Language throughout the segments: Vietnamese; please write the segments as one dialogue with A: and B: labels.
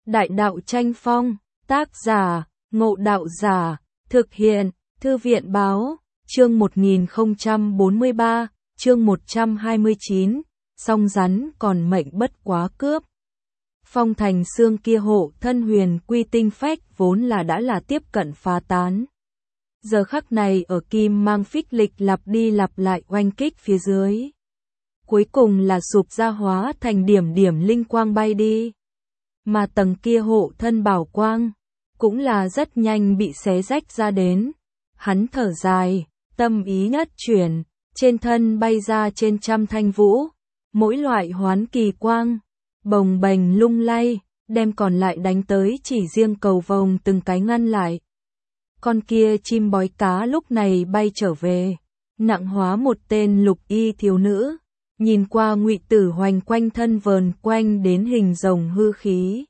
A: Đại đạo tranh phong, tác giả, Ngộ Đạo Giả, thực hiện, Thư viện báo, chương 1043, chương 129, song rắn còn mệnh bất quá cướp. Phong Thành Xương kia hộ thân huyền quy tinh phách vốn là đã là tiếp cận phá tán. Giờ khắc này ở kim mang phích lịch lặp đi lặp lại oanh kích phía dưới. Cuối cùng là sụp ra hóa thành điểm điểm linh quang bay đi. Mà tầng kia hộ thân bảo quang, cũng là rất nhanh bị xé rách ra đến. Hắn thở dài, tâm ý nhất chuyển, trên thân bay ra trên trăm thanh vũ, mỗi loại hoán kỳ quang, bồng bềnh lung lay, đem còn lại đánh tới chỉ riêng cầu vồng từng cái ngăn lại. Con kia chim bói cá lúc này bay trở về, nặng hóa một tên lục y thiếu nữ, nhìn qua Ngụy Tử Hoành quanh thân vờn quanh đến hình rồng hư khí.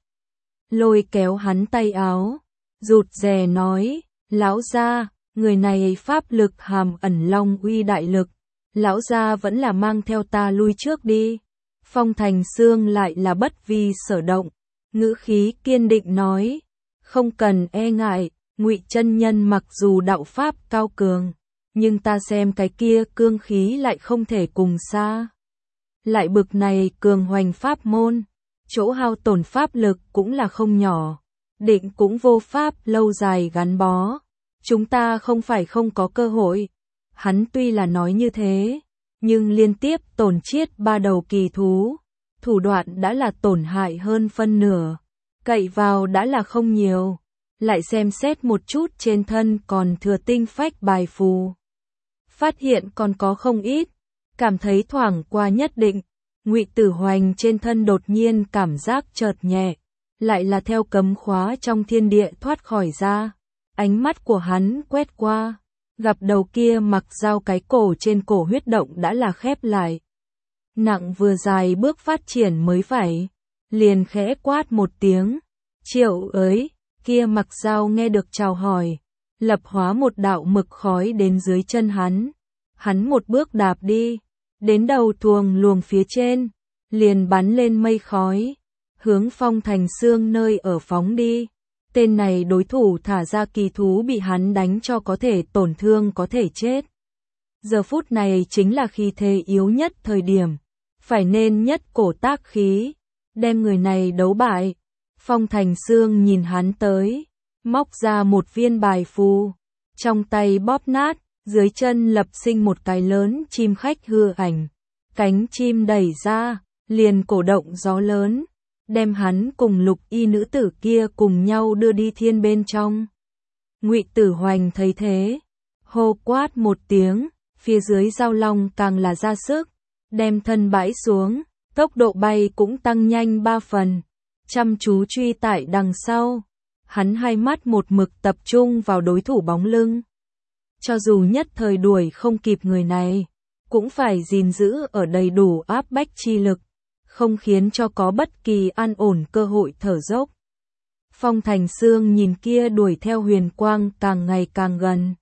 A: Lôi kéo hắn tay áo, rụt rè nói, lão gia, người này pháp lực hàm ẩn long uy đại lực, lão gia vẫn là mang theo ta lui trước đi. Phong Thành Xương lại là bất vi sở động, ngữ khí kiên định nói, không cần e ngại, Ngụy chân nhân mặc dù đạo pháp cao cường, nhưng ta xem cái kia cương khí lại không thể cùng xa. Lại bực này cường hoành pháp môn, chỗ hao tổn pháp lực cũng là không nhỏ, định cũng vô pháp lâu dài gắn bó. Chúng ta không phải không có cơ hội. Hắn tuy là nói như thế, nhưng liên tiếp tổn chiết 3 đầu kỳ thú, thủ đoạn đã là tổn hại hơn phân nửa, cậy vào đã là không nhiều, lại xem xét một chút trên thân còn thừa tinh phách bài phù. Phát hiện còn có không ít, cảm thấy thoảng qua nhất định, Ngụy Tử Hoành trên thân đột nhiên cảm giác chợt nhẹ, lại là theo cấm khóa trong thiên địa thoát khỏi ra. Ánh mắt của hắn quét qua, gặp đầu kia mặc dao cái cổ trên cổ huyết động đã là khép lại. Nặng vừa dài bước phát triển mới phải, liền khẽ quát một tiếng, Triệu ới, kia mặc dao nghe được chào hỏi, lập hóa một đạo mực khói đến dưới chân hắn. Hắn một bước đạp đi, đến đầu thuồng luồng phía trên, liền bắn lên mây khói, hướng Phong Thành Xương nơi ở phóng đi. Tên này đối thủ thả ra kỳ thú bị hắn đánh cho có thể tổn thương có thể chết. Giờ phút này chính là khi thế yếu nhất thời điểm, phải nên nhất cổ tác khí, đem người này đấu bại. Phong Thành Xương nhìn hắn tới, móc ra một viên bài phù, trong tay bóp nát, dưới chân lập sinh một cái lớn chim khách hư ảnh, cánh chim đẩy ra, liền cổ động gió lớn, đem hắn cùng lục y nữ tử kia cùng nhau đưa đi thiên bên trong. Ngụy Tử Hoành thấy thế, hô quát một tiếng, phía dưới giao long càng là ra sức, đem thân bãi xuống, tốc độ bay cũng tăng nhanh 3 phần, chăm chú truy tại đằng sau. Hắn hai mắt một mực tập trung vào đối thủ bóng lưng. Cho dù nhất thời đuổi không kịp người này, cũng phải gìn giữ ở đầy đủ áp bách chi lực, không khiến cho có bất kỳ an ổn cơ hội thở dốc. Phong Thành Xương nhìn kia đuổi theo huyền quang càng ngày càng gần.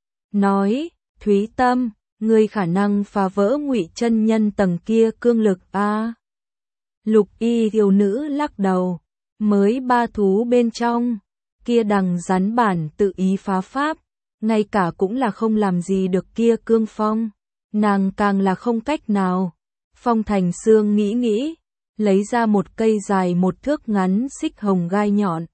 A: Nói, Thúy Tâm, ngươi khả năng phá vỡ Ngụy chân nhân tầng kia cương lực a. Lục y thiếu nữ lắc đầu, mới 3 thú bên trong, kia đằng rắn bản tự ý phá pháp, ngay cả cũng là không làm gì được kia cương phong, nàng càng là không cách nào. Phong Thành Xương nghĩ nghĩ, lấy ra một cây dài 1 thước ngắn xích hồng gai nhọn.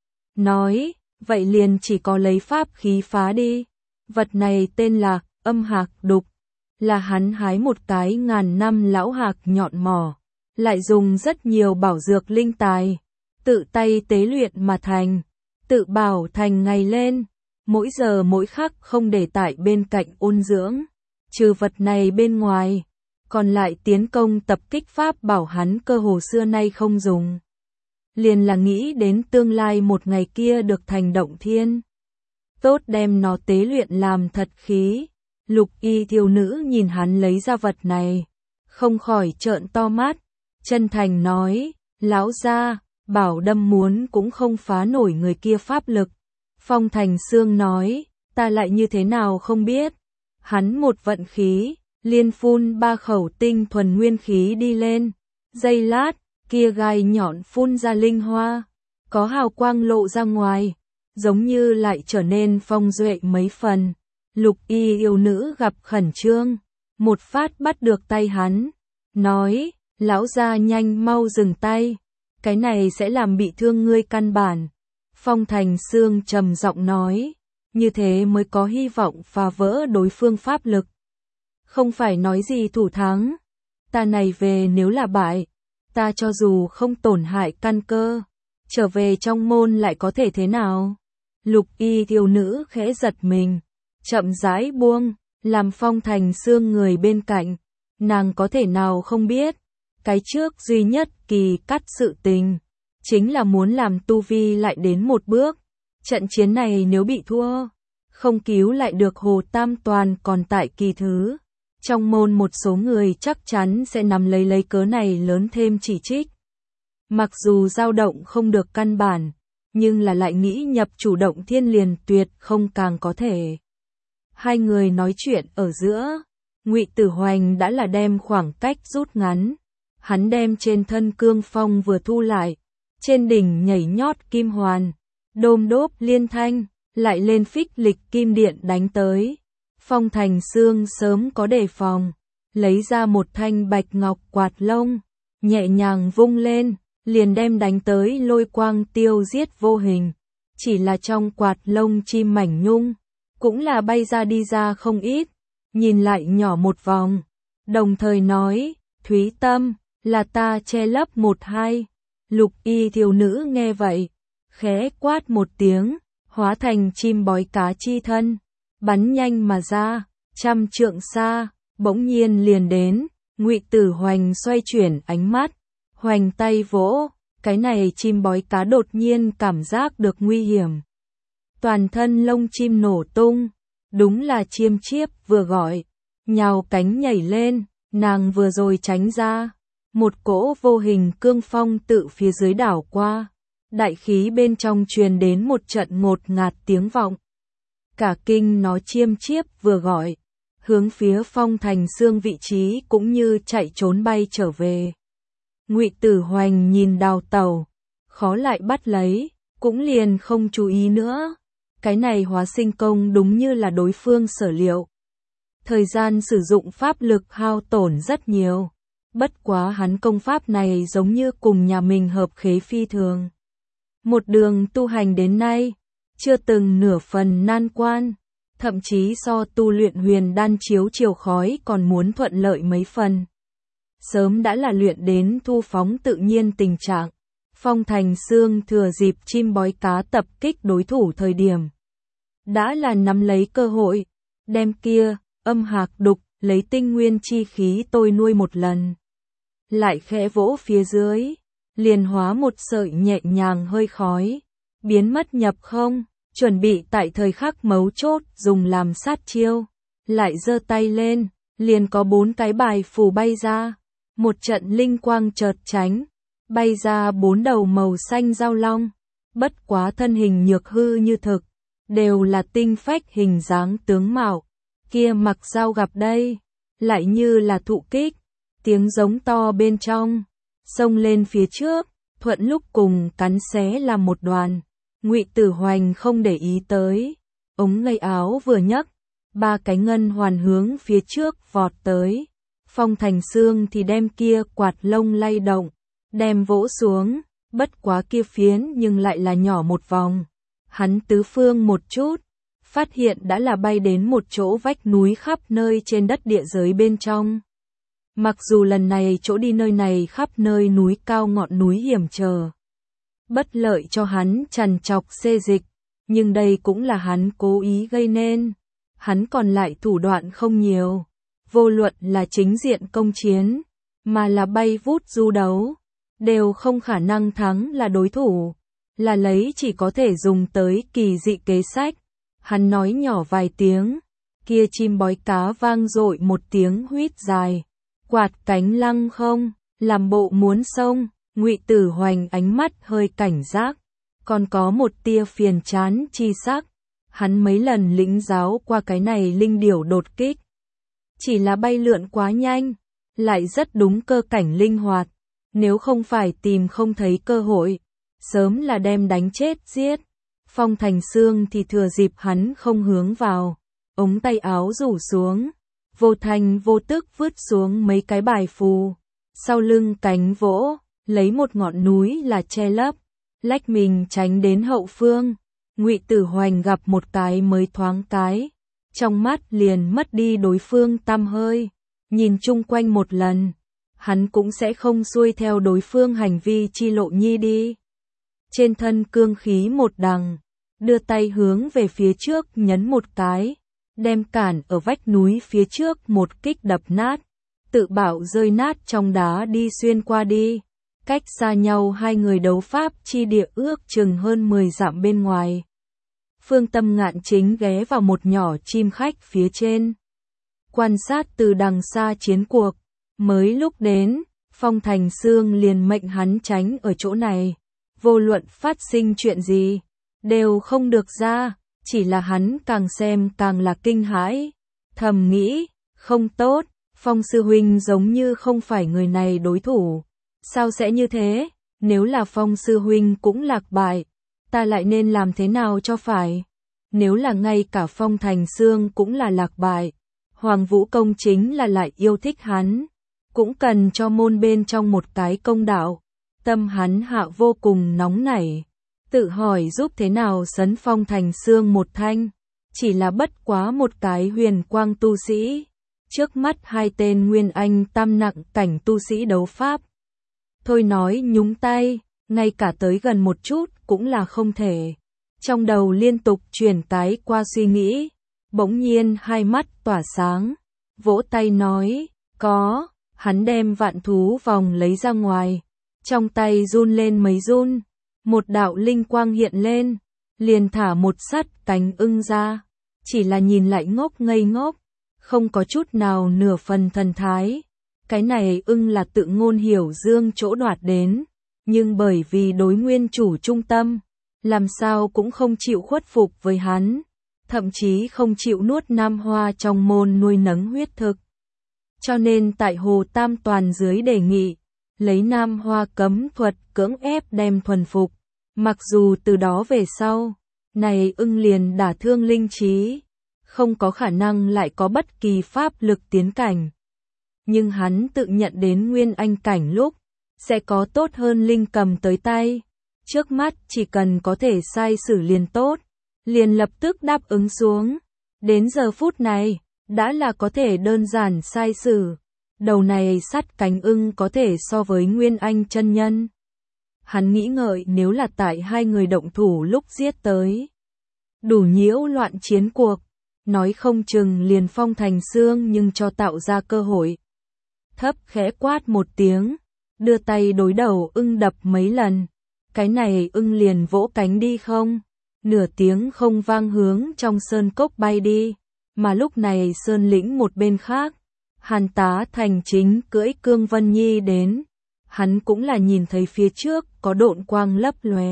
A: Nói, vậy liền chỉ có lấy pháp khí phá đi. Vật này tên là âm hạc đục, là hắn hái một cái ngàn năm lão hạc nhọn mỏ, lại dùng rất nhiều bảo dược linh tài, tự tay tế luyện mà thành, tự bảo thành ngày lên, mỗi giờ mỗi khắc không để tại bên cạnh ôn dưỡng. Trừ vật này bên ngoài, còn lại tiến công tập kích pháp bảo hắn cơ hồ xưa nay không dùng. Liền là nghĩ đến tương lai một ngày kia được thành động thiên. Tốt đem nó tế luyện làm thật khí. Lục y thiếu nữ nhìn hắn lấy ra vật này, không khỏi trợn to mắt, chân thành nói, lão gia, bảo đâm muốn cũng không phá nổi người kia pháp lực. Phong Thành Xương nói, ta lại như thế nào không biết. Hắn một vận khí, liên phun 3 khẩu tinh thuần nguyên khí đi lên. Giây lát, kia gai nhọn phun ra linh hoa, có hào quang lộ ra ngoài, giống như lại trở nên phong duệ mấy phần. Lục y yêu nữ gặp khẩn trương, một phát bắt được tay hắn, nói, lão gia nhanh mau dừng tay, cái này sẽ làm bị thương ngươi căn bản. Phong Thành Xương trầm giọng nói, như thế mới có hy vọng phá vỡ đối phương pháp lực. Không phải nói gì thủ thắng, ta này về nếu là bại, ta cho dù không tổn hại căn cơ, trở về trong môn lại có thể thế nào? Lục y thiếu nữ khẽ giật mình, chậm rãi buông, làm Phong Thành Xương người bên cạnh, nàng có thể nào không biết, cái trước duy nhất kỳ cắt sự tình, chính là muốn làm tu vi lại đến một bước, trận chiến này nếu bị thua, không cứu lại được Hồ Tam Toàn còn tại kỳ thứ. Trong môn một số người chắc chắn sẽ nắm lấy cớ này lớn thêm chỉ trích. Mặc dù dao động không được căn bản, nhưng là lại nghĩ nhập chủ động thiên liền tuyệt không càng có thể. Hai người nói chuyện ở giữa, Ngụy Tử Hoành đã là đem khoảng cách rút ngắn. Hắn đem trên thân cương phong vừa thu lại, trên đỉnh nhảy nhót kim hoàn, đôm đốp liên thanh, lại lên phích lịch kim điện đánh tới. Phong Thành Xương sớm có đề phòng, lấy ra một thanh bạch ngọc quạt lông, nhẹ nhàng vung lên, liền đem đánh tới lôi quang tiêu giết vô hình. Chỉ là trong quạt lông chim mảnh nhung, cũng là bay ra đi ra không ít, nhìn lại nhỏ một vòng, đồng thời nói, Thúy Tâm, là ta che lấp một hai. Lục y thiếu nữ nghe vậy, khẽ quát một tiếng, hóa thành chim bói cá chi thân, bắn nhanh mà ra, 100 trượng xa, bỗng nhiên liền đến. Ngụy Tử Hoành xoay chuyển ánh mắt, hoành tay vỗ, cái này chim bói cá đột nhiên cảm giác được nguy hiểm. Toàn thân lông chim nổ tung, đúng là chiêm chiếp vừa gọi, nhào cánh nhảy lên, nàng vừa rồi tránh ra. Một cỗ vô hình cương phong tự phía dưới đảo qua, đại khí bên trong truyền đến một trận ngột ngạt tiếng vọng. Cả kinh nó chiêm chiếp vừa gọi, hướng phía Phong Thành Xương vị trí cũng như chạy trốn bay trở về. Ngụy Tử Hoành nhìn đào tẩu, khó lại bắt lấy, cũng liền không chú ý nữa. Cái này hóa sinh công đúng như là đối phương sở liệu. Thời gian sử dụng pháp lực hao tổn rất nhiều. Bất quá hắn công pháp này giống như cùng nhà mình hợp khế phi thường. Một đường tu hành đến nay, chưa từng nửa phần nan quan, thậm chí so tu luyện huyền đan chiếu chiều khói còn muốn thuận lợi mấy phần. Sớm đã là luyện đến thu phóng tự nhiên tình trạng. Phong Thành Xương thừa dịp chim bói cá tập kích đối thủ thời điểm, đã là nắm lấy cơ hội, đem kia âm hạc đục lấy tinh nguyên chi khí tôi nuôi một lần. Lại khẽ vỗ phía dưới, liền hóa một sợi nhẹ nhàng hơi khói, biến mất nhập không, chuẩn bị tại thời khắc mấu chốt dùng làm sát chiêu. Lại giơ tay lên, liền có 4 cái bài phù bay ra, một trận linh quang chợt tránh, bay ra 4 đầu màu xanh giao long, bất quá thân hình nhược hư như thực, đều là tinh phách hình dáng tướng mạo. Kia mặc dao gặp đây, lại như là thụ kích. Tiếng giống to bên trong, xông lên phía trước, thuận lúc cùng cắn xé làm một đoàn. Ngụy Tử Hoành không để ý tới, ống tay áo vừa nhấc, 3 cái ngân hoàn hướng phía trước vọt tới. Phong Thành Xương thì đem kia quạt lông lay động, đem vỗ xuống, bất quá kia phiến nhưng lại là nhỏ một vòng. Hắn tứ phương một chút, phát hiện đã là bay đến một chỗ vách núi khắp nơi trên đất địa giới bên trong. Mặc dù lần này chỗ đi nơi này khắp nơi núi cao ngọn núi hiểm trở, bất lợi cho hắn trằn trọc xê dịch, nhưng đây cũng là hắn cố ý gây nên. Hắn còn lại thủ đoạn không nhiều, vô luận là chính diện công chiến, mà là bay vút du đấu, đều không khả năng thắng là đối thủ, là lấy chỉ có thể dùng tới kỳ dị kế sách. Hắn nói nhỏ vài tiếng, kia chim bói cá vang dội một tiếng huýt dài, quạt cánh lăng không, làm bộ muốn xông. Ngụy Tử Hoành ánh mắt hơi cảnh giác, còn có một tia phiền chán chi sắc. Hắn mấy lần lĩnh giáo qua cái này linh điểu đột kích, chỉ là bay lượn quá nhanh, lại rất đúng cơ cảnh linh hoạt, nếu không phải tìm không thấy cơ hội, sớm là đem đánh chết giết. Phong Thành Sương thì thừa dịp hắn không hướng vào, ống tay áo rủ xuống, vô thanh vô tức vứt xuống mấy cái bài phù, sau lưng cánh vỗ, lấy một ngọn núi là che lấp, lách mình tránh đến hậu phương. Ngụy Tử Hoành gặp một cái mới thoáng cái, trong mắt liền mất đi đối phương tăm hơi, nhìn chung quanh một lần, hắn cũng sẽ không xuôi theo đối phương hành vi chi lộ nhi đi. Trên thân cương khí một đằng, đưa tay hướng về phía trước nhấn một cái, đem cản ở vách núi phía trước một kích đập nát, tự bảo rơi nát trong đá đi xuyên qua đi. Cách xa nhau hai người đấu pháp chi địa ước chừng hơn 10 dặm bên ngoài. Phương Tâm Ngạn chính ghé vào một nhỏ chim khách phía trên, quan sát từ đằng xa chiến cuộc. Mới lúc đến, Phong Thành Sương liền mệnh hắn tránh ở chỗ này, vô luận phát sinh chuyện gì, đều không được ra, chỉ là hắn càng xem càng là kinh hãi, thầm nghĩ, không tốt, Phong sư huynh giống như không phải người này đối thủ, sao sẽ như thế, nếu là Phong sư huynh cũng lạc bại, ta lại nên làm thế nào cho phải, nếu là ngay cả Phong Thành Sương cũng là lạc bại, Hoàng Vũ Công chính là lại yêu thích hắn, cũng cần cho môn bên trong một cái công đạo, tâm hắn hạ vô cùng nóng nảy, tự hỏi giúp thế nào sấn Phong Thành Sương một thanh, chỉ là bất quá một cái huyền quang tu sĩ, trước mắt hai tên nguyên anh tam nặng cảnh tu sĩ đấu pháp. Thôi nói nhúng tay, ngay cả tới gần một chút cũng là không thể. Trong đầu liên tục chuyển cái qua suy nghĩ, bỗng nhiên hai mắt tỏa sáng, vỗ tay nói, có, hắn đem vạn thú vòng lấy ra ngoài, trong tay run lên mấy run, một đạo linh quang hiện lên, liền thả một sắt cánh ưng ra, chỉ là nhìn lại ngốc ngây ngốc, không có chút nào nửa phần thần thái. Cái này ưng là tự Ngôn Hiểu Dương chỗ đoạt đến, nhưng bởi vì đối nguyên chủ trung tâm, làm sao cũng không chịu khuất phục với hắn, thậm chí không chịu nuốt Nam Hoa trong môn nuôi nấng huyết thực. Cho nên tại Hồ Tam Toàn dưới đề nghị, lấy Nam Hoa cấm thuật cưỡng ép đem thuần phục, mặc dù từ đó về sau, này ưng liền đả thương linh trí, không có khả năng lại có bất kỳ pháp lực tiến cảnh. Nhưng hắn tự nhận đến nguyên anh cảnh lúc, sẽ có tốt hơn linh cầm tới tay. Trước mắt chỉ cần có thể sai sử liền tốt, liền lập tức đáp ứng xuống. Đến giờ phút này, đã là có thể đơn giản sai sử. Đầu này sắt cánh ưng có thể so với nguyên anh chân nhân. Hắn nghĩ ngợi nếu là tại hai người động thủ lúc giết tới, đủ nhiễu loạn chiến cuộc, nói không chừng liền Phong Thành Sương nhưng cho tạo ra cơ hội. Thấp khẽ quát một tiếng, đưa tay đối đầu ưng đập mấy lần, cái này ưng liền vỗ cánh đi không, nửa tiếng không vang hướng trong sơn cốc bay đi, mà lúc này sơn lĩnh một bên khác, Hàn Tá Thành chính cưỡi Cương Vân Nhi đến, hắn cũng là nhìn thấy phía trước có độn quang lấp lóe.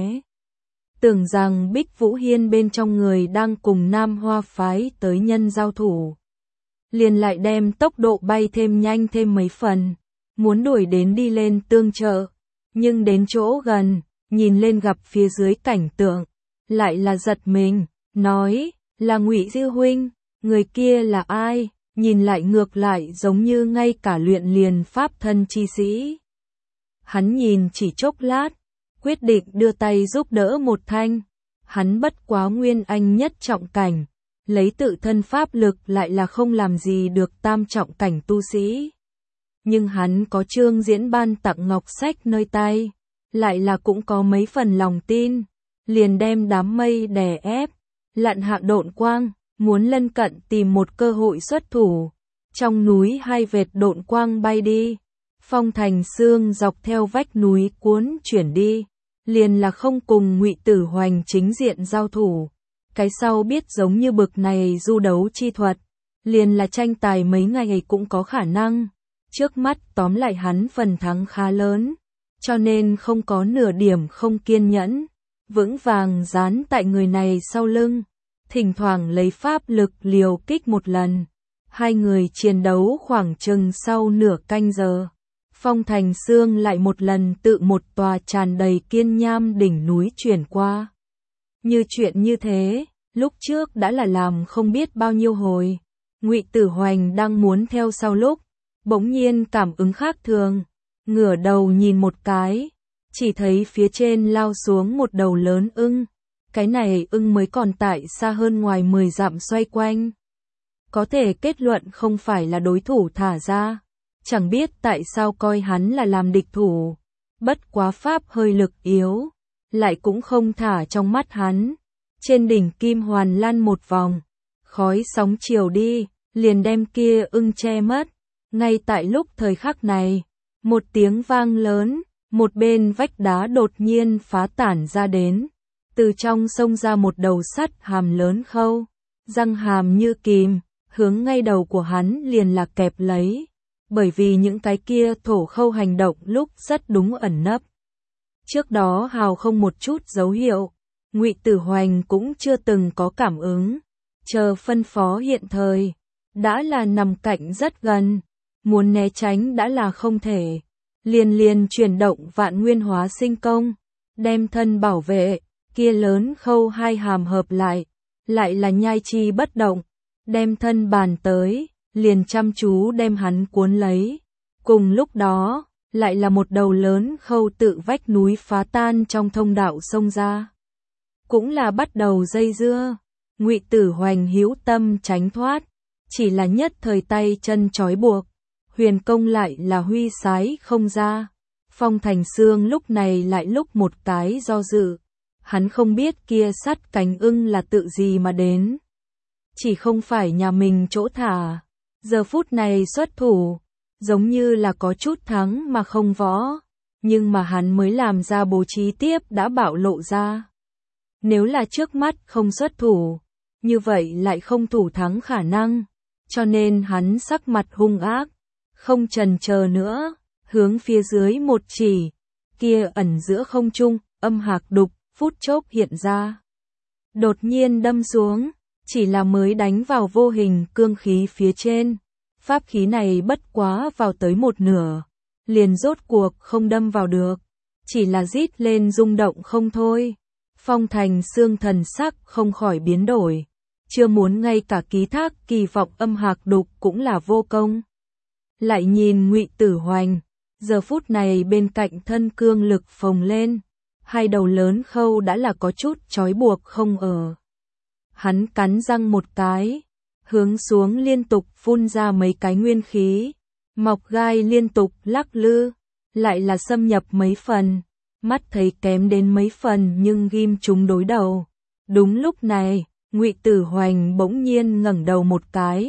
A: Tưởng rằng Bích Vũ Hiên bên trong người đang cùng Nam Hoa phái tới nhân giao thủ. Liền lại đem tốc độ bay thêm nhanh thêm mấy phần, muốn đuổi đến đi lên tương trợ, nhưng đến chỗ gần, nhìn lên gặp phía dưới cảnh tượng, lại là giật mình, nói, là Ngụy Diêu huynh, người kia là ai, nhìn lại ngược lại giống như ngay cả luyện liền pháp thân chi sĩ. Hắn nhìn chỉ chốc lát, quyết định đưa tay giúp đỡ một thanh, hắn bất quá nguyên anh nhất trọng cảnh. Lấy tự thân pháp lực lại là không làm gì được tam trọng cảnh tu sĩ. Nhưng hắn có Trương Diễn ban tặng ngọc sách nơi tay, lại là cũng có mấy phần lòng tin, liền đem đám mây đè ép, lặn hạ độn quang, muốn lân cận tìm một cơ hội xuất thủ. Trong núi hai vệt độn quang bay đi, Phong Thành Sương dọc theo vách núi cuốn chuyển đi, liền là không cùng Ngụy Tử Hoành chính diện giao thủ. Cái sau biết giống như bực này du đấu chi thuật, liền là tranh tài mấy ngày cũng có khả năng. Trước mắt tóm lại hắn phần thắng khá lớn, cho nên không có nửa điểm không kiên nhẫn, vững vàng dán tại người này sau lưng, thỉnh thoảng lấy pháp lực liều kích một lần. Hai người chiến đấu khoảng chừng sau nửa canh giờ. Phong Thành Sương lại một lần tự một tòa tràn đầy kiên nham đỉnh núi chuyển qua. Như chuyện như thế, lúc trước đã là làm không biết bao nhiêu hồi. Ngụy Tử Hoành đang muốn theo sau lúc, bỗng nhiên cảm ứng khác thường, ngửa đầu nhìn một cái, chỉ thấy phía trên lao xuống một đầu lớn ưng. Cái này ưng mới còn tại xa hơn ngoài 10 dặm xoay quanh. Có thể kết luận không phải là đối thủ thả ra. Chẳng biết tại sao coi hắn là làm địch thủ. Bất quá pháp hơi lực yếu, lại cũng không thả trong mắt hắn. Trên đỉnh Kim Hoàn lan một vòng, khói sóng chiều đi, liền đem kia ưng che mất. Ngay tại lúc thời khắc này, một tiếng vang lớn, một bên vách đá đột nhiên phá tản ra đến. Từ trong sông ra một đầu sắt hàm lớn khâu, răng hàm như kìm, hướng ngay đầu của hắn liền là kẹp lấy. Bởi vì những cái kia thổ khâu hành động lúc rất đúng ẩn nấp. Trước đó hào không một chút dấu hiệu, Ngụy Tử Hoành cũng chưa từng có cảm ứng. Chờ phân phó hiện thời, đã là nằm cạnh rất gần, muốn né tránh đã là không thể. Liền chuyển động Vạn Nguyên Hóa Sinh công, đem thân bảo vệ, kia lớn khâu hai hàm hợp lại là nhai chi bất động, đem thân bàn tới, liền chăm chú đem hắn cuốn lấy. Cùng lúc đó, lại là một đầu lớn khâu tự vách núi phá tan trong thông đạo xông ra. Cũng là bắt đầu dây dưa, Ngụy Tử Hoành hữu tâm tránh thoát, chỉ là nhất thời tay chân trói buộc, huyền công lại là huy sái không ra. Phong Thành Sương lúc này lại lúc một cái do dự, hắn không biết kia sắt cánh ưng là tự gì mà đến. Chỉ không phải nhà mình chỗ thả, giờ phút này xuất thủ, giống như là có chút thắng mà không võ, nhưng mà hắn mới làm ra bố trí tiếp đã bạo lộ ra. Nếu là trước mắt không xuất thủ, như vậy lại không thủ thắng khả năng, cho nên hắn sắc mặt hung ác, không chần chờ nữa, hướng phía dưới một chỉ, kia ẩn giữa không trung, âm hạc đục, phút chốc hiện ra. Đột nhiên đâm xuống, chỉ là mới đánh vào vô hình cương khí phía trên. Pháp khí này bất quá vào tới một nửa, liền rốt cuộc không đâm vào được, chỉ là rít lên rung động không thôi. Phong Thành Sương thần sắc không khỏi biến đổi, chưa muốn ngay cả ký thác kỳ vọng âm hạc đục cũng là vô công. Lại nhìn Ngụy Tử Hoành, giờ phút này bên cạnh thân cương lực phồng lên, hai đầu lớn khâu đã là có chút trói buộc không ở. Hắn cắn răng một cái, hướng xuống liên tục phun ra mấy cái nguyên khí, mọc gai liên tục lắc lư, lại là xâm nhập mấy phần, mắt thấy kém đến mấy phần nhưng ghim chúng đối đầu. Đúng lúc này, Ngụy Tử Hoành bỗng nhiên ngẩng đầu một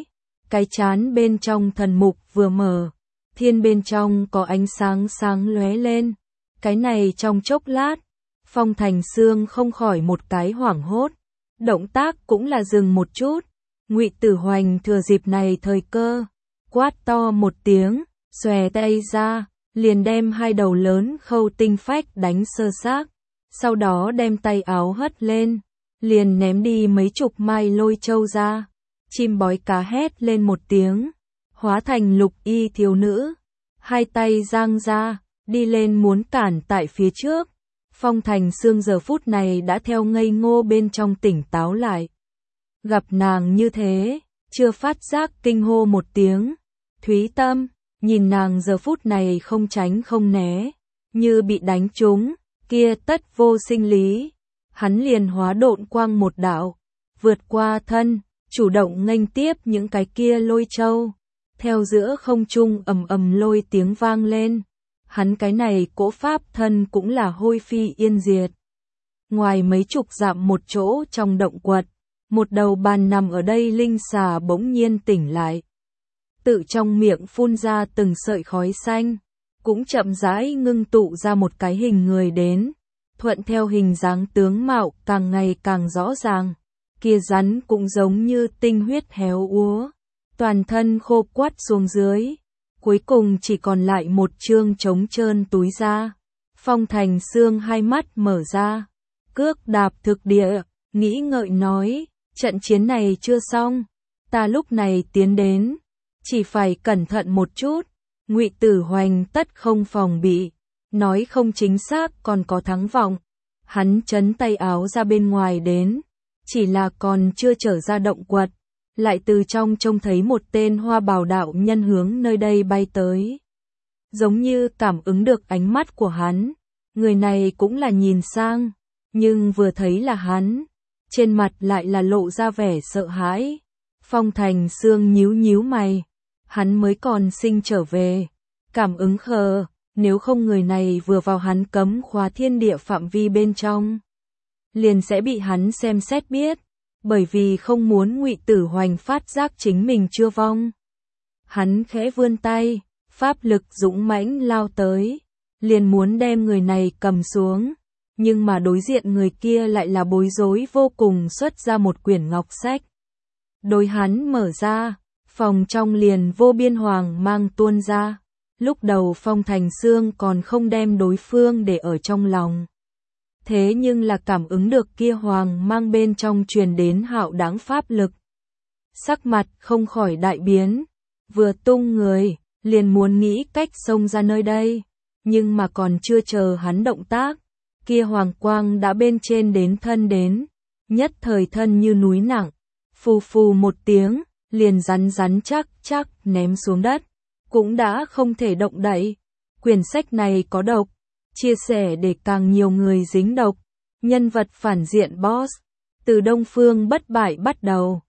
A: cái trán bên trong thần mục vừa mở, thiên bên trong có ánh sáng sáng lóe lên. Cái này trong chốc lát, Phong Thành Sương không khỏi một cái hoảng hốt, động tác cũng là dừng một chút. Ngụy Tử Hoành thừa dịp này thời cơ, quát to một tiếng, xòe tay ra, liền đem hai đầu lớn khâu tinh phách đánh sơ xác, sau đó đem tay áo hất lên, liền ném đi mấy chục mai lôi châu ra. Chim bói cá hét lên một tiếng, hóa thành lục y thiếu nữ, hai tay giang ra, đi lên muốn cản tại phía trước. Phong Thành Sương giờ phút này đã theo ngây ngô bên trong tỉnh táo lại. Gặp nàng như thế, chưa phát giác kinh hô một tiếng. Thúy Tâm, nhìn nàng giờ phút này không tránh không né, như bị đánh trúng, kia tất vô sinh lý. Hắn liền hóa độn quang một đạo, vượt qua thân, chủ động nghênh tiếp những cái kia lôi châu. Theo giữa không trung ầm ầm lôi tiếng vang lên, hắn cái này cỗ pháp thân cũng là hôi phi yên diệt. Ngoài mấy chục dặm một chỗ trong động quật, một đầu bàn nằm ở đây linh xà bỗng nhiên tỉnh lại. Tự trong miệng phun ra từng sợi khói xanh, cũng chậm rãi ngưng tụ ra một cái hình người đến, thuận theo hình dáng tướng mạo càng ngày càng rõ ràng. Kia rắn cũng giống như tinh huyết héo úa, toàn thân khô quắt xuống dưới, cuối cùng chỉ còn lại một trương trống trơn túi da. Phong Thành Sương hai mắt mở ra, cước đạp thực địa, nghĩ ngợi nói, trận chiến này chưa xong, ta lúc này tiến đến, chỉ phải cẩn thận một chút, Ngụy Tử Hoành tất không phòng bị, nói không chính xác còn có thắng vọng. Hắn chấn tay áo ra bên ngoài đến, chỉ là còn chưa trở ra động quật, lại từ trong trông thấy một tên hoa bào đạo nhân hướng nơi đây bay tới. Giống như cảm ứng được ánh mắt của hắn, người này cũng là nhìn sang, nhưng vừa thấy là hắn, trên mặt lại là lộ ra vẻ sợ hãi. Phong Thành Sương nhíu nhíu mày, hắn mới còn sinh trở về, cảm ứng khờ, nếu không người này vừa vào hắn cấm khóa thiên địa phạm vi bên trong, liền sẽ bị hắn xem xét biết, bởi vì không muốn Ngụy Tử Hoành phát giác chính mình chưa vong. Hắn khẽ vươn tay, pháp lực dũng mãnh lao tới, liền muốn đem người này cầm xuống, nhưng mà đối diện người kia lại là bối rối vô cùng, xuất ra một quyển ngọc sách. Đối hắn mở ra, phòng trong liền vô biên hoàng mang tuôn ra. Lúc đầu Phong Thành Sương còn không đem đối phương để ở trong lòng. Thế nhưng là cảm ứng được kia hoàng mang bên trong truyền đến hạo đáng pháp lực. Sắc mặt không khỏi đại biến, vừa tung người, liền muốn nghĩ cách xông ra nơi đây. Nhưng mà còn chưa chờ hắn động tác, kia hoàng quang đã bên trên đến thân đến, nhất thời thân như núi nặng, phù phù một tiếng, liền rắn rắn chắc chắc ném xuống đất, cũng đã không thể động đậy. Quyển sách này có độc, chia sẻ để càng nhiều người dính độc. Nhân vật phản diện boss, từ Đông Phương Bất Bại bắt đầu,